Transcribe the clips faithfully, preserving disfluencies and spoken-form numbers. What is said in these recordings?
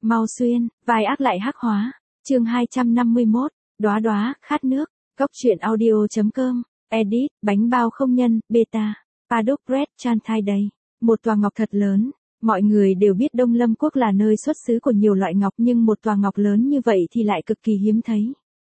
Mau xuyên, vai ác lại hắc hóa. Chương hai trăm năm mươi mốt, đóa đóa, khát nước. Góc truyện audio chấm com. Edit, bánh bao không nhân, beta. Paddock Bread, chan thai đầy. Một tòa ngọc thật lớn. Mọi người đều biết Đông Lâm Quốc là nơi xuất xứ của nhiều loại ngọc, nhưng một tòa ngọc lớn như vậy thì lại cực kỳ hiếm thấy.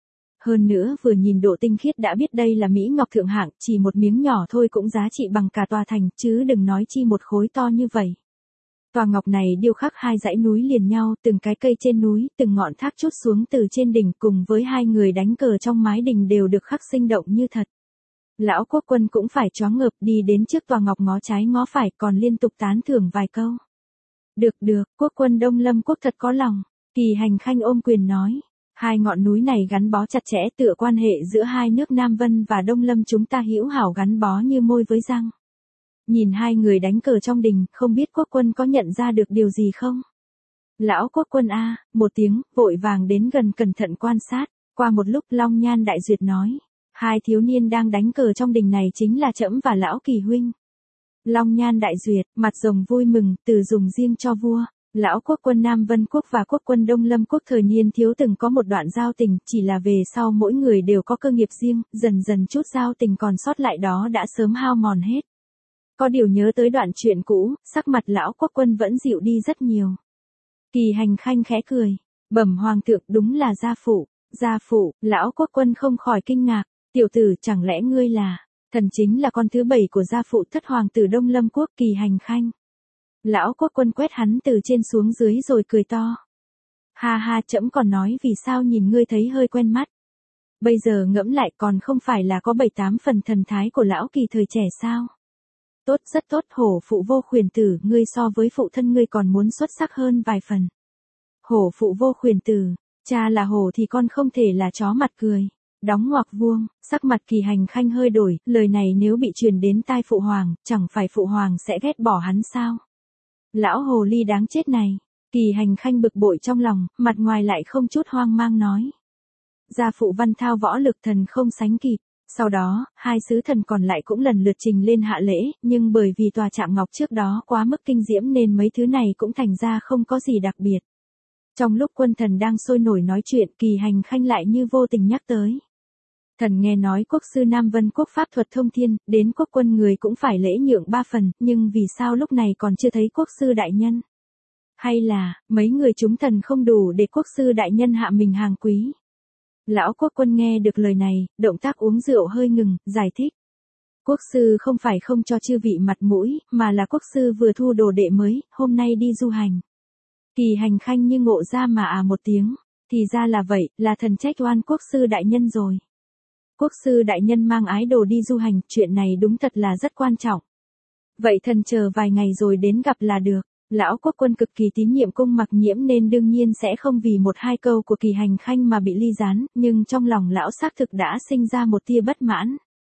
Hơn nữa, vừa nhìn độ tinh khiết đã biết đây là mỹ ngọc thượng hạng, chỉ một miếng nhỏ thôi cũng giá trị bằng cả tòa thành, chứ đừng nói chi một khối to như vậy. Tòa ngọc này điêu khắc hai dãy núi liền nhau, từng cái cây trên núi, từng ngọn thác trút xuống từ trên đỉnh, cùng với hai người đánh cờ trong mái đình đều được khắc sinh động như thật. Lão Quốc Quân cũng phải choáng ngợp, đi đến trước tòa ngọc ngó trái ngó phải, còn liên tục tán thưởng vài câu. Được được, Quốc Quân Đông Lâm Quốc thật có lòng. Kỳ Hành Khanh ôm quyền nói. Hai ngọn núi này gắn bó chặt chẽ, tựa quan hệ giữa hai nước Nam Vân và Đông Lâm chúng ta hữu hảo gắn bó như môi với răng. Nhìn hai người đánh cờ trong đình, không biết Quốc Quân có nhận ra được điều gì không? Lão Quốc Quân a, một tiếng, vội vàng đến gần cẩn thận quan sát. Qua một lúc Long Nhan Đại Duyệt nói. Hai thiếu niên đang đánh cờ trong đình này chính là trẫm và Lão Kỳ huynh. Long Nhan Đại Duyệt, mặt rồng vui mừng, từ dùng riêng cho vua. Lão Quốc Quân Nam Vân Quốc và Quốc Quân Đông Lâm Quốc thời niên thiếu từng có một đoạn giao tình, chỉ là về sau mỗi người đều có cơ nghiệp riêng, dần dần chút giao tình còn sót lại đó đã sớm hao mòn hết. Có điều nhớ tới đoạn chuyện cũ, sắc mặt Lão Quốc Quân vẫn dịu đi rất nhiều. Kỳ Hành Khanh khẽ cười, bẩm hoàng thượng, đúng là gia phụ. Gia phụ, Lão Quốc Quân không khỏi kinh ngạc, tiểu tử, chẳng lẽ ngươi là, thần chính là con thứ bảy của gia phụ thất hoàng tử Đông Lâm Quốc Kỳ Hành Khanh. Lão Quốc Quân quét hắn từ trên xuống dưới rồi cười to. Ha ha, trẫm còn nói vì sao nhìn ngươi thấy hơi quen mắt. Bây giờ ngẫm lại còn không phải là có bảy tám phần thần thái của Lão Kỳ thời trẻ sao? Tốt, rất tốt, hổ phụ vô khuyển tử, ngươi so với phụ thân ngươi còn muốn xuất sắc hơn vài phần. Hổ phụ vô khuyển tử, cha là hổ thì con không thể là chó mặt cười. Đóng ngoặc vuông, sắc mặt Kỳ Hành Khanh hơi đổi, lời này nếu bị truyền đến tai phụ hoàng, chẳng phải phụ hoàng sẽ ghét bỏ hắn sao? Lão hồ ly đáng chết này. Kỳ Hành Khanh bực bội trong lòng, mặt ngoài lại không chút hoang mang nói. Gia phụ văn thao võ lực thần không sánh kịp. Sau đó, hai sứ thần còn lại cũng lần lượt trình lên hạ lễ, nhưng bởi vì tòa chạm ngọc trước đó quá mức kinh diễm nên mấy thứ này cũng thành ra không có gì đặc biệt. Trong lúc quân thần đang sôi nổi nói chuyện, Kỳ Hành Khanh lại như vô tình nhắc tới. Thần nghe nói quốc sư Nam Vân Quốc pháp thuật thông thiên, đến Quốc Quân người cũng phải lễ nhượng ba phần, nhưng vì sao lúc này còn chưa thấy quốc sư đại nhân? Hay là, mấy người chúng thần không đủ để quốc sư đại nhân hạ mình hàng quý? Lão Quốc Quân nghe được lời này, động tác uống rượu hơi ngừng, giải thích. Quốc sư không phải không cho chư vị mặt mũi, mà là quốc sư vừa thu đồ đệ mới, hôm nay đi du hành. Kỳ Hành Khanh như ngộ ra mà à một tiếng, thì ra là vậy, là thần trách oan quốc sư đại nhân rồi. Quốc sư đại nhân mang ái đồ đi du hành, chuyện này đúng thật là rất quan trọng. Vậy thần chờ vài ngày rồi đến gặp là được. Lão Quốc Quân cực kỳ tín nhiệm Cung Mặc Nhiễm nên đương nhiên sẽ không vì một hai câu của Kỳ Hành Khanh mà bị ly gián, nhưng trong lòng lão xác thực đã sinh ra một tia bất mãn.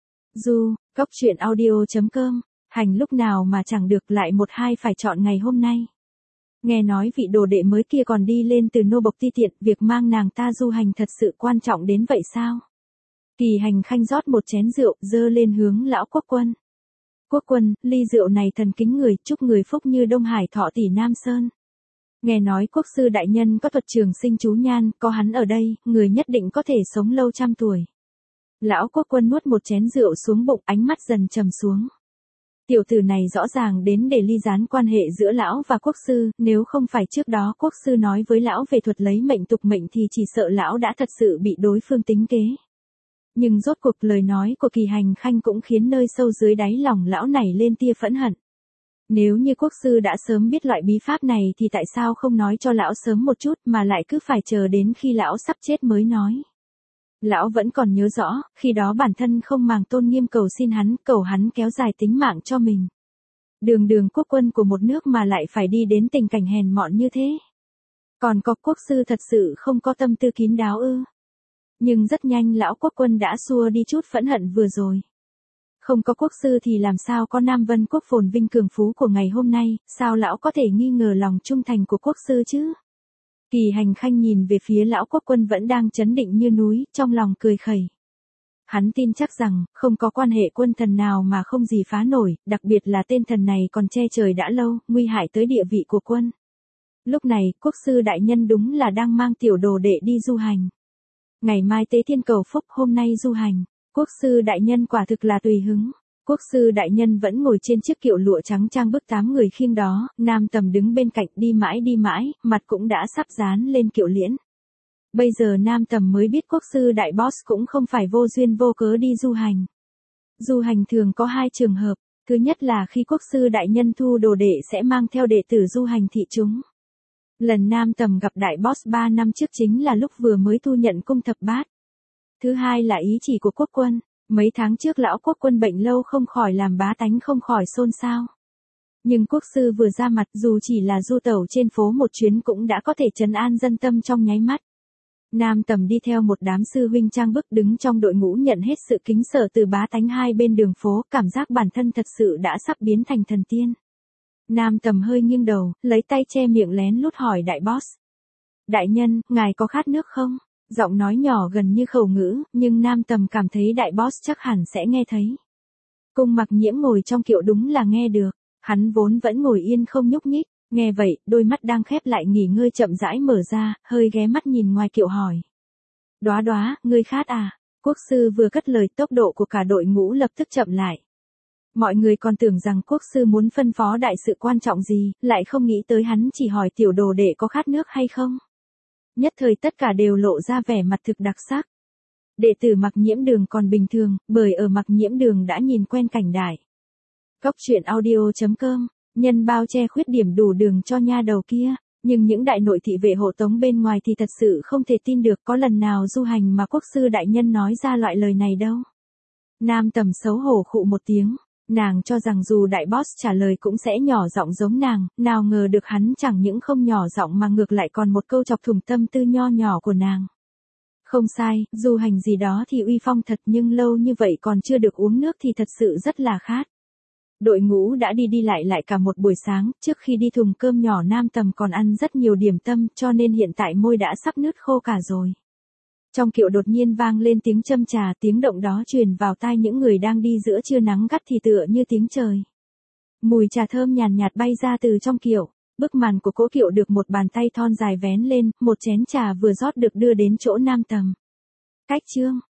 Du, góc truyện audio chấm com, hành lúc nào mà chẳng được, lại một hai phải chọn ngày hôm nay. Nghe nói vị đồ đệ mới kia còn đi lên từ nô bộc ti tiện, việc mang nàng ta du hành thật sự quan trọng đến vậy sao? Kỳ Hành Khanh rót một chén rượu, dơ lên hướng Lão Quốc Quân. Quốc Quân, ly rượu này thần kính người, chúc người phúc như Đông Hải thọ tỷ Nam Sơn. Nghe nói quốc sư đại nhân có thuật trường sinh chú nhan, có hắn ở đây, người nhất định có thể sống lâu trăm tuổi. Lão Quốc Quân nuốt một chén rượu xuống bụng, ánh mắt dần trầm xuống. Tiểu tử này rõ ràng đến để ly gián quan hệ giữa lão và quốc sư, nếu không phải trước đó quốc sư nói với lão về thuật lấy mệnh tục mệnh thì chỉ sợ lão đã thật sự bị đối phương tính kế. Nhưng rốt cuộc lời nói của Kỳ Hành Khanh cũng khiến nơi sâu dưới đáy lòng lão nảy lên tia phẫn hận. Nếu như quốc sư đã sớm biết loại bí pháp này thì tại sao không nói cho lão sớm một chút mà lại cứ phải chờ đến khi lão sắp chết mới nói. Lão vẫn còn nhớ rõ, khi đó bản thân không màng tôn nghiêm cầu xin hắn, cầu hắn kéo dài tính mạng cho mình. Đường đường quốc quân của một nước mà lại phải đi đến tình cảnh hèn mọn như thế. Còn có quốc sư thật sự không có tâm tư kín đáo ư? Nhưng rất nhanh Lão Quốc Quân đã xua đi chút phẫn hận vừa rồi. Không có quốc sư thì làm sao có Nam Vân Quốc phồn vinh cường phú của ngày hôm nay, sao lão có thể nghi ngờ lòng trung thành của quốc sư chứ? Kỳ Hành Khanh nhìn về phía Lão Quốc Quân vẫn đang chấn định như núi, trong lòng cười khẩy. Hắn tin chắc rằng, không có quan hệ quân thần nào mà không gì phá nổi, đặc biệt là tên thần này còn che trời đã lâu, nguy hại tới địa vị của quân. Lúc này, quốc sư đại nhân đúng là đang mang tiểu đồ đệ đi du hành. Ngày mai tế thiên cầu phúc, hôm nay du hành. Quốc sư đại nhân quả thực là tùy hứng. Quốc sư đại nhân vẫn ngồi trên chiếc kiệu lụa trắng trang bức tám người khiêng đó, Nam Tầm đứng bên cạnh đi mãi đi mãi, mặt cũng đã sắp dán lên kiệu liễn. Bây giờ Nam Tầm mới biết quốc sư đại boss cũng không phải vô duyên vô cớ đi du hành. Du hành thường có hai trường hợp, thứ nhất là khi quốc sư đại nhân thu đồ đệ sẽ mang theo đệ tử du hành thị chúng. Lần Nam Tầm gặp đại boss ba năm trước chính là lúc vừa mới thu nhận cung thập bát. Thứ hai là ý chỉ của quốc quân, mấy tháng trước lão quốc quân bệnh lâu không khỏi làm bá tánh không khỏi xôn xao. Nhưng quốc sư vừa ra mặt dù chỉ là du tẩu trên phố một chuyến cũng đã có thể trấn an dân tâm trong nháy mắt. Nam Tầm đi theo một đám sư huynh trang bức đứng trong đội ngũ nhận hết sự kính sợ từ bá tánh hai bên đường phố, cảm giác bản thân thật sự đã sắp biến thành thần tiên. Nam Tầm hơi nghiêng đầu, lấy tay che miệng lén lút hỏi đại boss. Đại nhân, ngài có khát nước không? Giọng nói nhỏ gần như khẩu ngữ, nhưng Nam Tầm cảm thấy đại boss chắc hẳn sẽ nghe thấy. Cung Mặc Nhiễm ngồi trong kiệu đúng là nghe được, hắn vốn vẫn ngồi yên không nhúc nhích, nghe vậy, đôi mắt đang khép lại nghỉ ngơi chậm rãi mở ra, hơi ghé mắt nhìn ngoài kiệu hỏi. Đóa Đóa, ngươi khát à? Quốc sư vừa cất lời, tốc độ của cả đội ngũ lập tức chậm lại. Mọi người còn tưởng rằng quốc sư muốn phân phó đại sự quan trọng gì, lại không nghĩ tới hắn chỉ hỏi tiểu đồ đệ có khát nước hay không. Nhất thời tất cả đều lộ ra vẻ mặt thực đặc sắc. Đệ tử Mặc Nhiễm Đường còn bình thường, bởi ở Mặc Nhiễm Đường đã nhìn quen cảnh đại. Cốc truyện audio chấm com, nhân bao che khuyết điểm đủ đường cho nha đầu kia, nhưng những đại nội thị vệ hộ tống bên ngoài thì thật sự không thể tin được có lần nào du hành mà quốc sư đại nhân nói ra loại lời này đâu. Nam Tầm xấu hổ khụ một tiếng. Nàng cho rằng dù đại boss trả lời cũng sẽ nhỏ giọng giống nàng, nào ngờ được hắn chẳng những không nhỏ giọng mà ngược lại còn một câu chọc thủng tâm tư nho nhỏ của nàng. Không sai, du hành gì đó thì uy phong thật nhưng lâu như vậy còn chưa được uống nước thì thật sự rất là khát. Đội ngũ đã đi đi lại lại cả một buổi sáng, trước khi đi thùng cơm nhỏ Nam Tầm còn ăn rất nhiều điểm tâm cho nên hiện tại môi đã sắp nứt khô cả rồi. Trong kiệu đột nhiên vang lên tiếng châm trà, tiếng động đó truyền vào tai những người đang đi giữa trưa nắng gắt thì tựa như tiếng trời. Mùi trà thơm nhàn nhạt bay ra từ trong kiệu, bức màn của cỗ kiệu được một bàn tay thon dài vén lên, một chén trà vừa rót được đưa đến chỗ Nam Tầm. Cách chương